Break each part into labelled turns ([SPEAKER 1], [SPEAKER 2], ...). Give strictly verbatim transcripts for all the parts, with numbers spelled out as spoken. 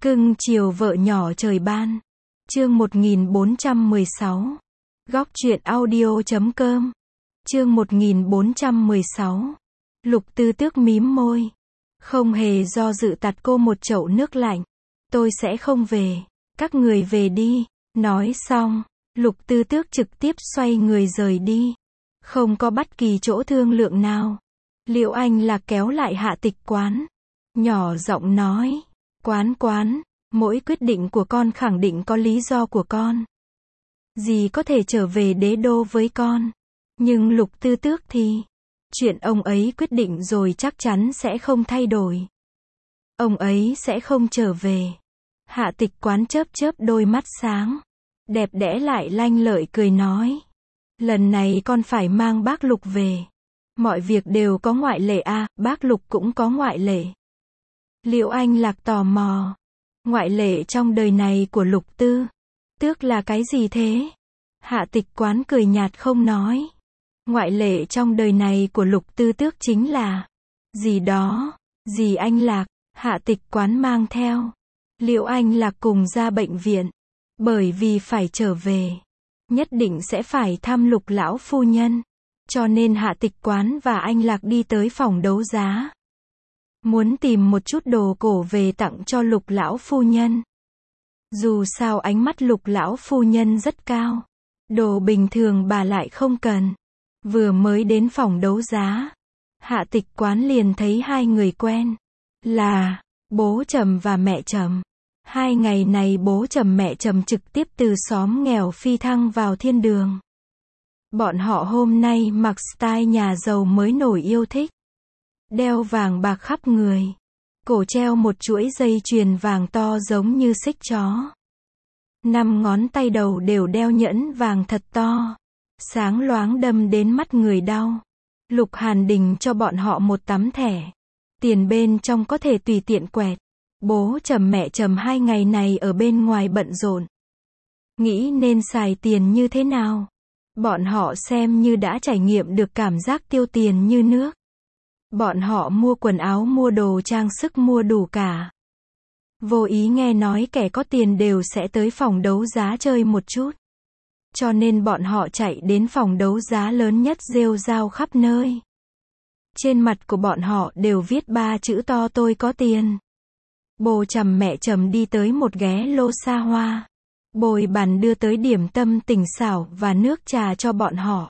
[SPEAKER 1] Cưng chiều vợ nhỏ trời ban. Chương một nghìn bốn trăm mười sáu. Góc truyện audio chấm com. Chương một nghìn bốn trăm mười sáu. Lục Tư Tước mím môi. Không hề do dự tạt cô một chậu nước lạnh. Tôi sẽ không về. Các người về đi. Nói xong, Lục Tư Tước trực tiếp xoay người rời đi. Không có bất kỳ chỗ thương lượng nào. Liệu Anh Lạc kéo lại Hạ Tịch Quán. Nhỏ giọng nói. Quán quán, mỗi quyết định của con khẳng định có lý do của con. Dì có thể trở về đế đô với con. Nhưng Lục Tư Tước thì, chuyện ông ấy quyết định rồi chắc chắn sẽ không thay đổi. Ông ấy sẽ không trở về. Hạ Tịch Quán chớp chớp đôi mắt sáng. Đẹp đẽ lại lanh lợi cười nói. Lần này con phải mang bác Lục về. Mọi việc đều có ngoại lệ à, bác Lục cũng có ngoại lệ. Liệu Anh Lạc tò mò. Ngoại lệ trong đời này của Lục Tư Tước là cái gì thế? Hạ Tịch Quán cười nhạt không nói. Ngoại lệ trong đời này của Lục Tư Tước chính là gì đó, gì Anh Lạc. Hạ Tịch Quán mang theo Liệu Anh Lạc cùng ra bệnh viện. Bởi vì phải trở về, nhất định sẽ phải thăm Lục lão phu nhân. Cho nên Hạ Tịch Quán và Anh Lạc đi tới phòng đấu giá. Muốn tìm một chút đồ cổ về tặng cho Lục lão phu nhân. Dù sao ánh mắt Lục lão phu nhân rất cao. Đồ bình thường bà lại không cần. Vừa mới đến phòng đấu giá, Hạ Tịch Quán liền thấy hai người quen. Là bố Trầm và mẹ Trầm. Hai ngày này bố Trầm mẹ Trầm trực tiếp từ xóm nghèo phi thăng vào thiên đường. Bọn họ hôm nay mặc style nhà giàu mới nổi yêu thích. Đeo vàng bạc khắp người. Cổ treo một chuỗi dây chuyền vàng to giống như xích chó. Năm ngón tay đầu đều đeo nhẫn vàng thật to. Sáng loáng đâm đến mắt người đau. Lục Hàn Đình cho bọn họ một tấm thẻ. Tiền bên trong có thể tùy tiện quẹt. Bố Trầm mẹ Trầm hai ngày này ở bên ngoài bận rộn. Nghĩ nên xài tiền như thế nào. Bọn họ xem như đã trải nghiệm được cảm giác tiêu tiền như nước. Bọn họ mua quần áo, mua đồ trang sức, mua đủ cả. Vô ý nghe nói kẻ có tiền đều sẽ tới phòng đấu giá chơi một chút. Cho nên bọn họ chạy đến phòng đấu giá lớn nhất rêu rao khắp nơi. Trên mặt của bọn họ đều viết ba chữ to tôi có tiền. Bố Trầm mẹ Trầm đi tới một ghé lô xa hoa. Bồi bàn đưa tới điểm tâm tinh xảo và nước trà cho bọn họ.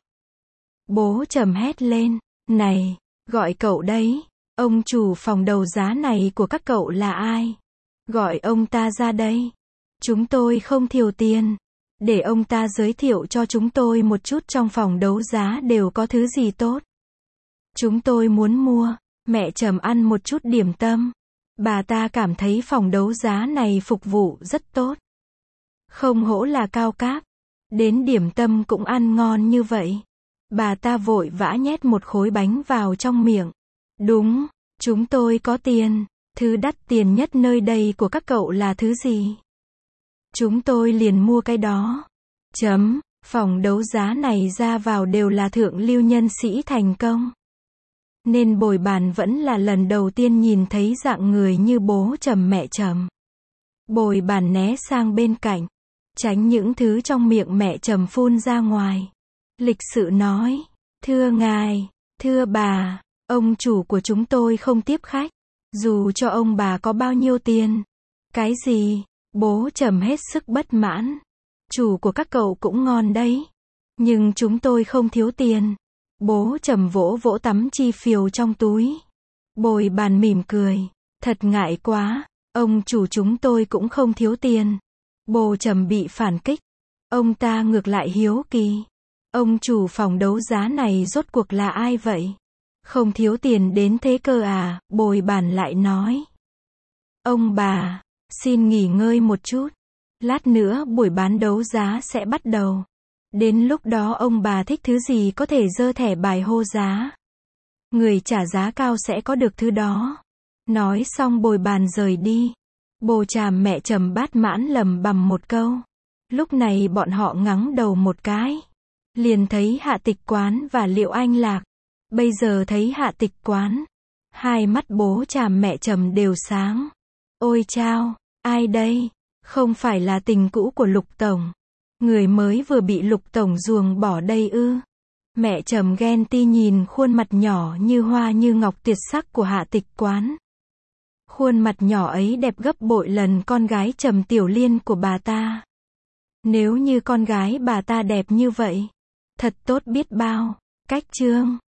[SPEAKER 1] Bố Trầm hét lên. Này! Gọi cậu đấy. Ông chủ phòng đấu giá này của các cậu là ai? Gọi ông ta ra đây. Chúng tôi không thiếu tiền. Để ông ta giới thiệu cho chúng tôi một chút trong phòng đấu giá đều có thứ gì tốt. Chúng tôi muốn mua. Mẹ Trầm ăn một chút điểm tâm. Bà ta cảm thấy phòng đấu giá này phục vụ rất tốt. Không hổ là cao cấp. Đến điểm tâm cũng ăn ngon như vậy. Bà ta vội vã nhét một khối bánh vào trong miệng. Đúng, chúng tôi có tiền. Thứ đắt tiền nhất nơi đây của các cậu là thứ gì? Chúng tôi liền mua cái đó. Chấm, phòng đấu giá này ra vào đều là thượng lưu nhân sĩ thành công. Nên bồi bàn vẫn là lần đầu tiên nhìn thấy dạng người như bố Trầm mẹ Trầm. Bồi bàn né sang bên cạnh. Tránh những thứ trong miệng mẹ Trầm phun ra ngoài. Lịch sự nói. Thưa ngài, thưa bà, ông chủ của chúng tôi không tiếp khách. Dù cho ông bà có bao nhiêu tiền. Cái gì? Bố Trầm hết sức bất mãn. Chủ của các cậu cũng ngon đấy. Nhưng chúng tôi không thiếu tiền. Bố Trầm vỗ vỗ tấm chi phiếu trong túi. Bồi bàn mỉm cười. Thật ngại quá. Ông chủ chúng tôi cũng không thiếu tiền. Bố Trầm bị phản kích. Ông ta ngược lại hiếu kỳ. Ông chủ phòng đấu giá này rốt cuộc là ai vậy? Không thiếu tiền đến thế cơ à? Bồi bàn lại nói. Ông bà, xin nghỉ ngơi một chút. Lát nữa buổi bán đấu giá sẽ bắt đầu. Đến lúc đó ông bà thích thứ gì có thể giơ thẻ bài hô giá. Người trả giá cao sẽ có được thứ đó. Nói xong bồi bàn rời đi. Bố Trầm mẹ Trầm bát mãn lầm bầm một câu. Lúc này bọn họ ngẩng đầu một cái. Liền thấy Hạ Tịch Quán và Liệu Anh Lạc. Bây giờ thấy Hạ Tịch Quán. Hai mắt bố Trầm mẹ Trầm đều sáng. Ôi chao, Ai đây? Không phải là tình cũ của Lục Tổng. Người mới vừa bị Lục Tổng ruồng bỏ đây ư? Mẹ Trầm ghen ti nhìn khuôn mặt nhỏ như hoa như ngọc tuyệt sắc của Hạ Tịch Quán. Khuôn mặt nhỏ ấy đẹp gấp bội lần con gái Trầm Tiểu Liên của bà ta. Nếu như con gái bà ta đẹp như vậy, thật tốt biết bao. Cách chương